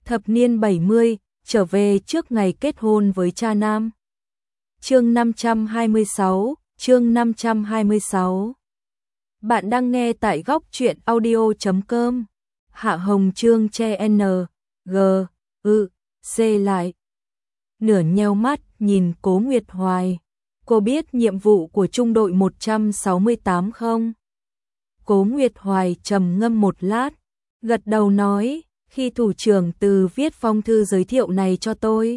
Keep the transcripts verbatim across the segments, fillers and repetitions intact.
Thập niên bảy mươi, trở về trước ngày kết hôn với cha nam. Chương năm trăm hai mươi sáu, chương năm trăm hai mươi sáu. Bạn đang nghe tại góc truyện audio chấm com. Hạ Hồng Chương che N, G, ư, C lại. Nửa nheo mắt nhìn Cố Nguyệt Hoài. Cô biết nhiệm vụ của trung đội một trăm sáu mươi tám không? Cố Nguyệt Hoài trầm ngâm một lát, gật đầu nói, khi thủ trưởng Từ viết phong thư giới thiệu này cho tôi.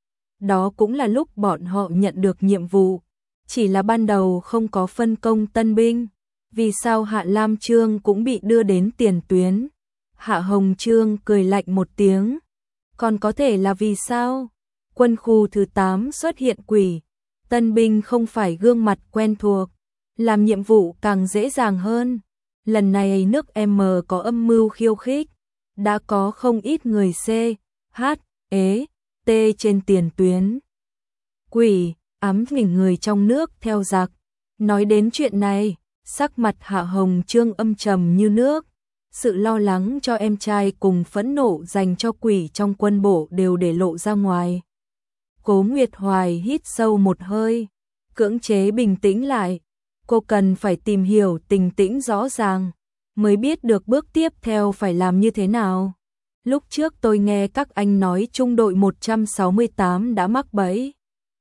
Đó cũng là lúc bọn họ nhận được nhiệm vụ, chỉ là ban đầu không có phân công tân binh. Vì sao Hạ Lam Trương cũng bị đưa đến tiền tuyến? Hạ Hồng Trương cười lạnh một tiếng. Còn có thể là vì sao? Quân khu thứ tám xuất hiện quỷ, tân binh không phải gương mặt quen thuộc, làm nhiệm vụ càng dễ dàng hơn. Lần này nước M có âm mưu khiêu khích, đã có không ít người C, H, E, T trên tiền tuyến. Quỷ, ám mình người trong nước theo giặc. Nói đến chuyện này, sắc mặt Hạ Hồng Trương âm trầm như nước. Sự lo lắng cho em trai cùng phẫn nộ dành cho quỷ trong quân bộ đều để lộ ra ngoài. Cố Nguyệt Hoài hít sâu một hơi, cưỡng chế bình tĩnh lại. Cô cần phải tìm hiểu tình tĩnh rõ ràng, mới biết được bước tiếp theo phải làm như thế nào. Lúc trước tôi nghe các anh nói trung đội một trăm sáu mươi tám đã mắc bẫy.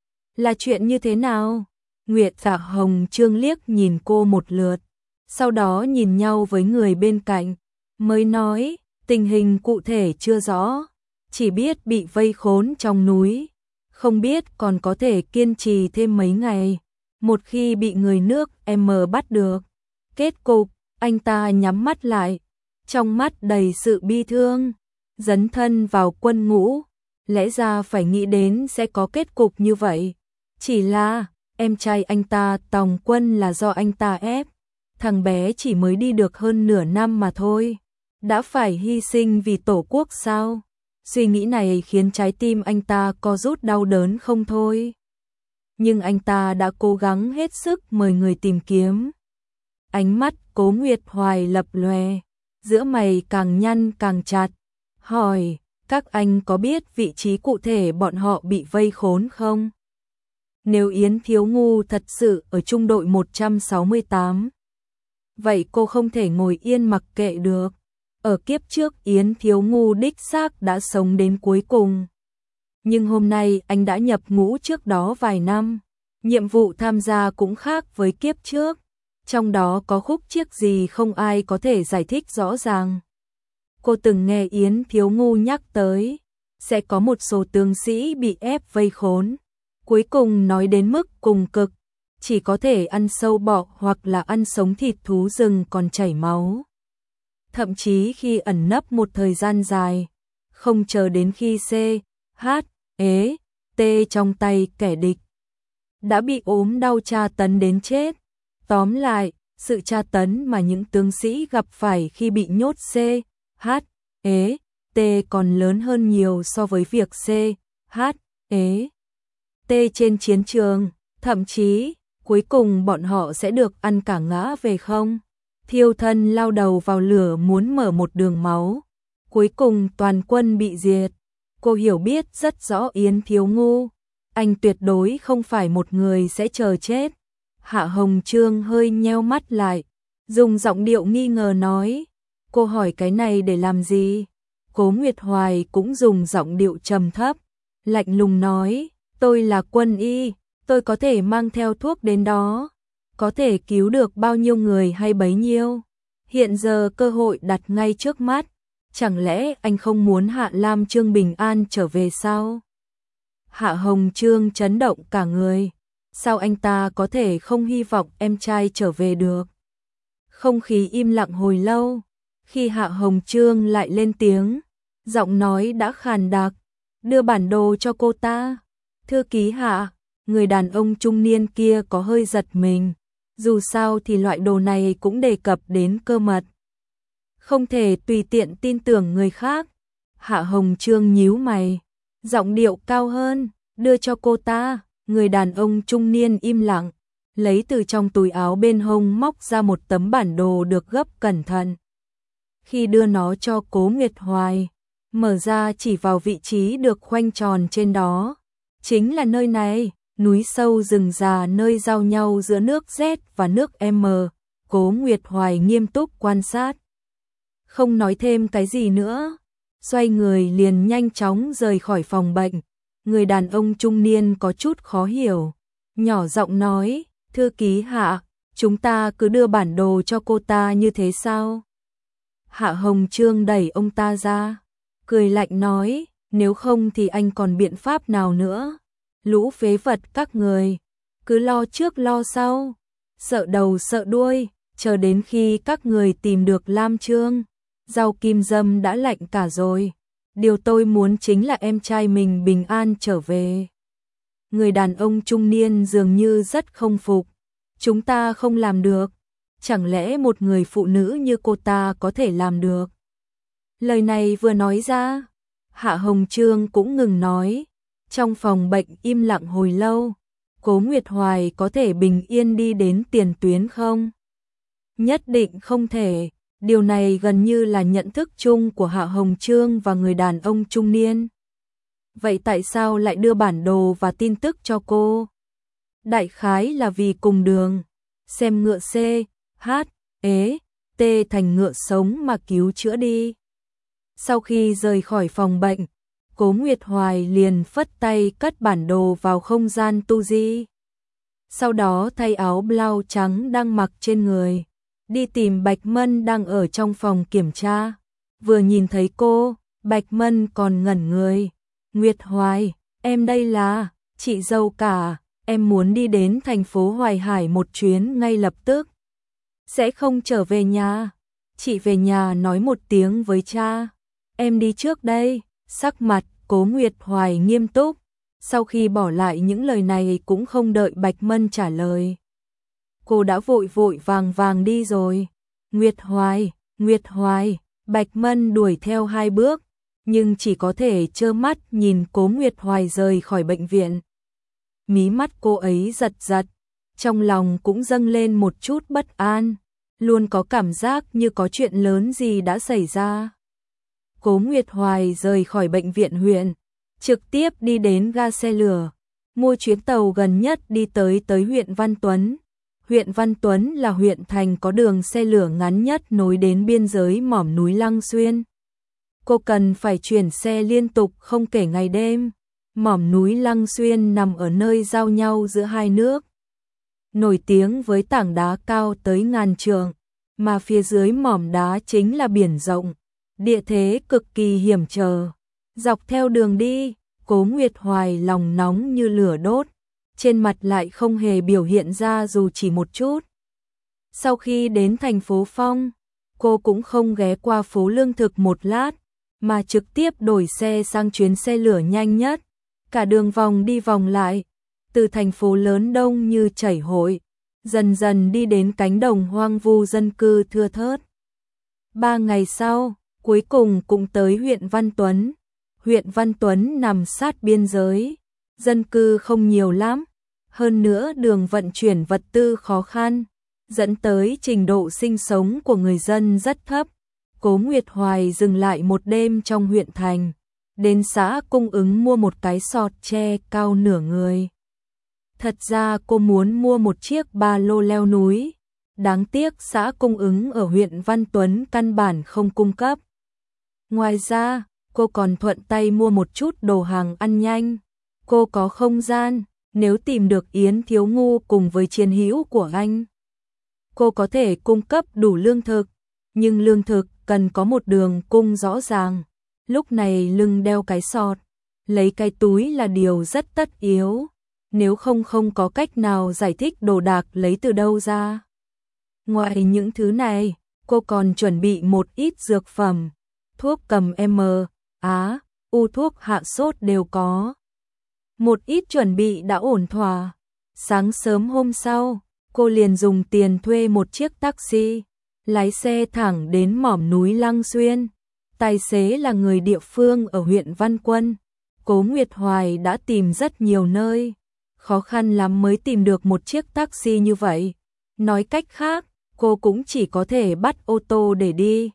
Là chuyện như thế nào? Nguyệt Dạ Hồng Trương liếc nhìn cô một lượt, sau đó nhìn nhau với người bên cạnh, mới nói, tình hình cụ thể chưa rõ, chỉ biết bị vây khốn trong núi, không biết còn có thể kiên trì thêm mấy ngày. Một khi bị người nước M bắt được, kết cục, anh ta nhắm mắt lại, trong mắt đầy sự bi thương, dấn thân vào quân ngũ, lẽ ra phải nghĩ đến sẽ có kết cục như vậy. Chỉ là, em trai anh ta tòng quân là do anh ta ép, thằng bé chỉ mới đi được hơn nửa năm mà thôi, đã phải hy sinh vì tổ quốc sao? Suy nghĩ này khiến trái tim anh ta co rút đau đớn không thôi. Nhưng anh ta đã cố gắng hết sức mời người tìm kiếm. Ánh mắt Cố Nguyệt Hoài lập lòe, giữa mày càng nhăn càng chặt, hỏi, các anh có biết vị trí cụ thể bọn họ bị vây khốn không? Nếu Yến Thiếu Ngu thật sự ở trung đội một trăm sáu mươi tám, vậy cô không thể ngồi yên mặc kệ được. Ở kiếp trước Yến Thiếu Ngu đích xác đã sống đến cuối cùng. Nhưng hôm nay anh đã nhập ngũ trước đó vài năm, nhiệm vụ tham gia cũng khác với kiếp trước, trong đó có khúc chiết gì không ai có thể giải thích rõ ràng. Cô từng nghe Yến Thiếu Ngu nhắc tới, sẽ có một số tướng sĩ bị ép vây khốn, cuối cùng nói đến mức cùng cực, chỉ có thể ăn sâu bọ hoặc là ăn sống thịt thú rừng còn chảy máu. Thậm chí khi ẩn nấp một thời gian dài, không chờ đến khi C, H, E, T trong tay kẻ địch, đã bị ốm đau tra tấn đến chết. Tóm lại, sự tra tấn mà những tướng sĩ gặp phải khi bị nhốt C, H, E, T còn lớn hơn nhiều so với việc C, H, E, T trên chiến trường. Thậm chí, cuối cùng bọn họ sẽ được ăn cả ngã về không. Thiêu thân lao đầu vào lửa muốn mở một đường máu. Cuối cùng toàn quân bị diệt. Cô hiểu biết rất rõ Yến Thiếu Ngu. Anh tuyệt đối không phải một người sẽ chờ chết. Hạ Hồng Trương hơi nheo mắt lại, dùng giọng điệu nghi ngờ nói, cô hỏi cái này để làm gì? Cố Nguyệt Hoài cũng dùng giọng điệu trầm thấp, lạnh lùng nói, tôi là quân y, tôi có thể mang theo thuốc đến đó, có thể cứu được bao nhiêu người hay bấy nhiêu. Hiện giờ cơ hội đặt ngay trước mắt, chẳng lẽ anh không muốn Hạ Lam Trương bình an trở về sao? Hạ Hồng Trương chấn động cả người. Sao anh ta có thể không hy vọng em trai trở về được? Không khí im lặng hồi lâu, khi Hạ Hồng Trương lại lên tiếng, giọng nói đã khàn đặc, đưa bản đồ cho cô ta. Thư ký Hạ, người đàn ông trung niên kia có hơi giật mình, dù sao thì loại đồ này cũng đề cập đến cơ mật. Không thể tùy tiện tin tưởng người khác. Hạ Hồng Trương nhíu mày, giọng điệu cao hơn, đưa cho cô ta. Người đàn ông trung niên im lặng, lấy từ trong túi áo bên hông móc ra một tấm bản đồ được gấp cẩn thận. Khi đưa nó cho Cố Nguyệt Hoài, mở ra chỉ vào vị trí được khoanh tròn trên đó. Chính là nơi này, núi sâu rừng già nơi giao nhau giữa nước Z và nước M. Cố Nguyệt Hoài nghiêm túc quan sát. Không nói thêm cái gì nữa. Xoay người liền nhanh chóng rời khỏi phòng bệnh. Người đàn ông trung niên có chút khó hiểu. Nhỏ giọng nói, thư ký Hạ, chúng ta cứ đưa bản đồ cho cô ta như thế sao? Hạ Hồng Trương đẩy ông ta ra. Cười lạnh nói, nếu không thì anh còn biện pháp nào nữa? Lũ phế vật các người, cứ lo trước lo sau, sợ đầu sợ đuôi, chờ đến khi các người tìm được Lam Trương, rau kim dâm đã lạnh cả rồi. Điều tôi muốn chính là em trai mình bình an trở về. Người đàn ông trung niên dường như rất không phục. Chúng ta không làm được. Chẳng lẽ một người phụ nữ như cô ta có thể làm được? Lời này vừa nói ra, Hạ Hồng Trương cũng ngừng nói. Trong phòng bệnh im lặng hồi lâu. Cố Nguyệt Hoài có thể bình yên đi đến tiền tuyến không? Nhất định không thể. Điều này gần như là nhận thức chung của Hạ Hồng Trương và người đàn ông trung niên. Vậy tại sao lại đưa bản đồ và tin tức cho cô? Đại khái là vì cùng đường. Xem ngựa C, H, ế, T thành ngựa sống mà cứu chữa đi. Sau khi rời khỏi phòng bệnh, Cố Nguyệt Hoài liền phất tay cất bản đồ vào không gian tu di. Sau đó thay áo blau trắng đang mặc trên người, đi tìm Bạch Mân đang ở trong phòng kiểm tra. Vừa nhìn thấy cô, Bạch Mân còn ngẩn người. Nguyệt Hoài, em đây là chị dâu cả, em muốn đi đến thành phố Hoài Hải một chuyến ngay lập tức. Sẽ không trở về nhà. Chị về nhà nói một tiếng với cha. Em đi trước đây. Sắc mặt Cố Nguyệt Hoài nghiêm túc. Sau khi bỏ lại những lời này cũng không đợi Bạch Mân trả lời. Cô đã vội vội vàng vàng đi rồi. Nguyệt Hoài, Nguyệt Hoài, Bạch Mân đuổi theo hai bước, nhưng chỉ có thể trơ mắt nhìn Cố Nguyệt Hoài rời khỏi bệnh viện. Mí mắt cô ấy giật giật, trong lòng cũng dâng lên một chút bất an, luôn có cảm giác như có chuyện lớn gì đã xảy ra. Cố Nguyệt Hoài rời khỏi bệnh viện huyện, trực tiếp đi đến ga xe lửa, mua chuyến tàu gần nhất đi tới tới huyện Văn Tuấn. Huyện Văn Tuấn là huyện thành có đường xe lửa ngắn nhất nối đến biên giới mỏm núi Lăng Xuyên. Cô cần phải chuyển xe liên tục không kể ngày đêm. Mỏm núi Lăng Xuyên nằm ở nơi giao nhau giữa hai nước, nổi tiếng với tảng đá cao tới ngàn trượng, mà phía dưới mỏm đá chính là biển rộng, địa thế cực kỳ hiểm trở. Dọc theo đường đi, Cố Nguyệt Hoài lòng nóng như lửa đốt, trên mặt lại không hề biểu hiện ra dù chỉ một chút. Sau khi đến thành phố Phong, cô cũng không ghé qua phố lương thực một lát, mà trực tiếp đổi xe sang chuyến xe lửa nhanh nhất. Cả đường vòng đi vòng lại, từ thành phố lớn đông như chảy hội, dần dần đi đến cánh đồng hoang vu dân cư thưa thớt. Ba ngày sau, cuối cùng cũng tới huyện Văn Tuấn. Huyện Văn Tuấn nằm sát biên giới, dân cư không nhiều lắm, hơn nữa đường vận chuyển vật tư khó khăn, dẫn tới trình độ sinh sống của người dân rất thấp. Cố Nguyệt Hoài dừng lại một đêm trong huyện thành, đến xã Cung Ứng mua một cái sọt tre cao nửa người. Thật ra cô muốn mua một chiếc ba lô leo núi, đáng tiếc xã Cung Ứng ở huyện Văn Tuấn căn bản không cung cấp. Ngoài ra, cô còn thuận tay mua một chút đồ hàng ăn nhanh. Cô có không gian, nếu tìm được Yến Thiếu Ngu cùng với chiến hữu của anh, cô có thể cung cấp đủ lương thực, nhưng lương thực cần có một đường cung rõ ràng. Lúc này lưng đeo cái sọt, lấy cái túi là điều rất tất yếu, nếu không không có cách nào giải thích đồ đạc lấy từ đâu ra. Ngoài những thứ này, cô còn chuẩn bị một ít dược phẩm, thuốc cầm M, Á, U thuốc hạ sốt đều có. Một ít chuẩn bị đã ổn thỏa. Sáng sớm hôm sau, cô liền dùng tiền thuê một chiếc taxi, lái xe thẳng đến mỏm núi Lăng Xuyên. Tài xế là người địa phương ở huyện Văn Quân. Cố Nguyệt Hoài đã tìm rất nhiều nơi, khó khăn lắm mới tìm được một chiếc taxi như vậy. Nói cách khác, cô cũng chỉ có thể bắt ô tô để đi.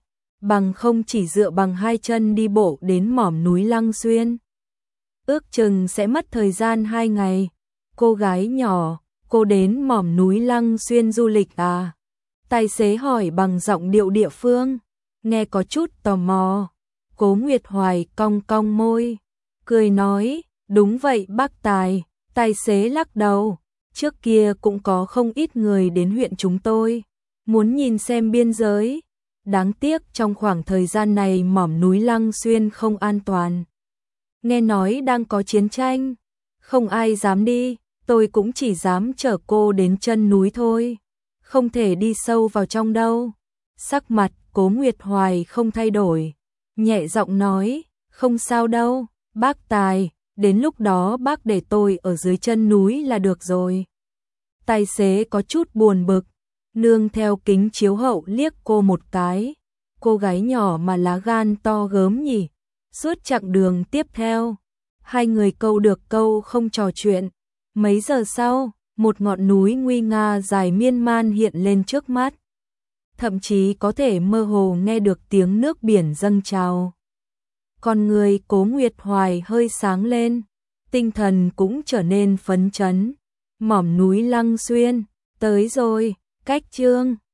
bằng không chỉ dựa bằng hai chân đi bộ đến mỏm núi Lăng Xuyên. Ước chừng sẽ mất thời gian hai ngày. Cô gái nhỏ, cô đến mỏm núi Lăng Xuyên du lịch à? Tài xế hỏi bằng giọng điệu địa phương, nghe có chút tò mò. Cố Nguyệt Hoài cong cong môi, cười nói, đúng vậy bác Tài. Tài xế lắc đầu, trước kia cũng có không ít người đến huyện chúng tôi, muốn nhìn xem biên giới. Đáng tiếc trong khoảng thời gian này mỏm núi Lăng Xuyên không an toàn. Nghe nói đang có chiến tranh, không ai dám đi, tôi cũng chỉ dám chở cô đến chân núi thôi, không thể đi sâu vào trong đâu. Sắc mặt Cố Nguyệt Hoài không thay đổi, nhẹ giọng nói, không sao đâu, bác Tài, đến lúc đó bác để tôi ở dưới chân núi là được rồi. Tài xế có chút buồn bực, nương theo kính chiếu hậu liếc cô một cái, cô gái nhỏ mà lá gan to gớm nhỉ. Suốt chặng đường tiếp theo, hai người câu được câu không trò chuyện. Mấy giờ sau, một ngọn núi nguy nga dài miên man hiện lên trước mắt. Thậm chí có thể mơ hồ nghe được tiếng nước biển dâng trào. Con người Cố Nguyệt Hoài hơi sáng lên, tinh thần cũng trở nên phấn chấn. Mỏm núi Lăng Xuyên, tới rồi, cách chương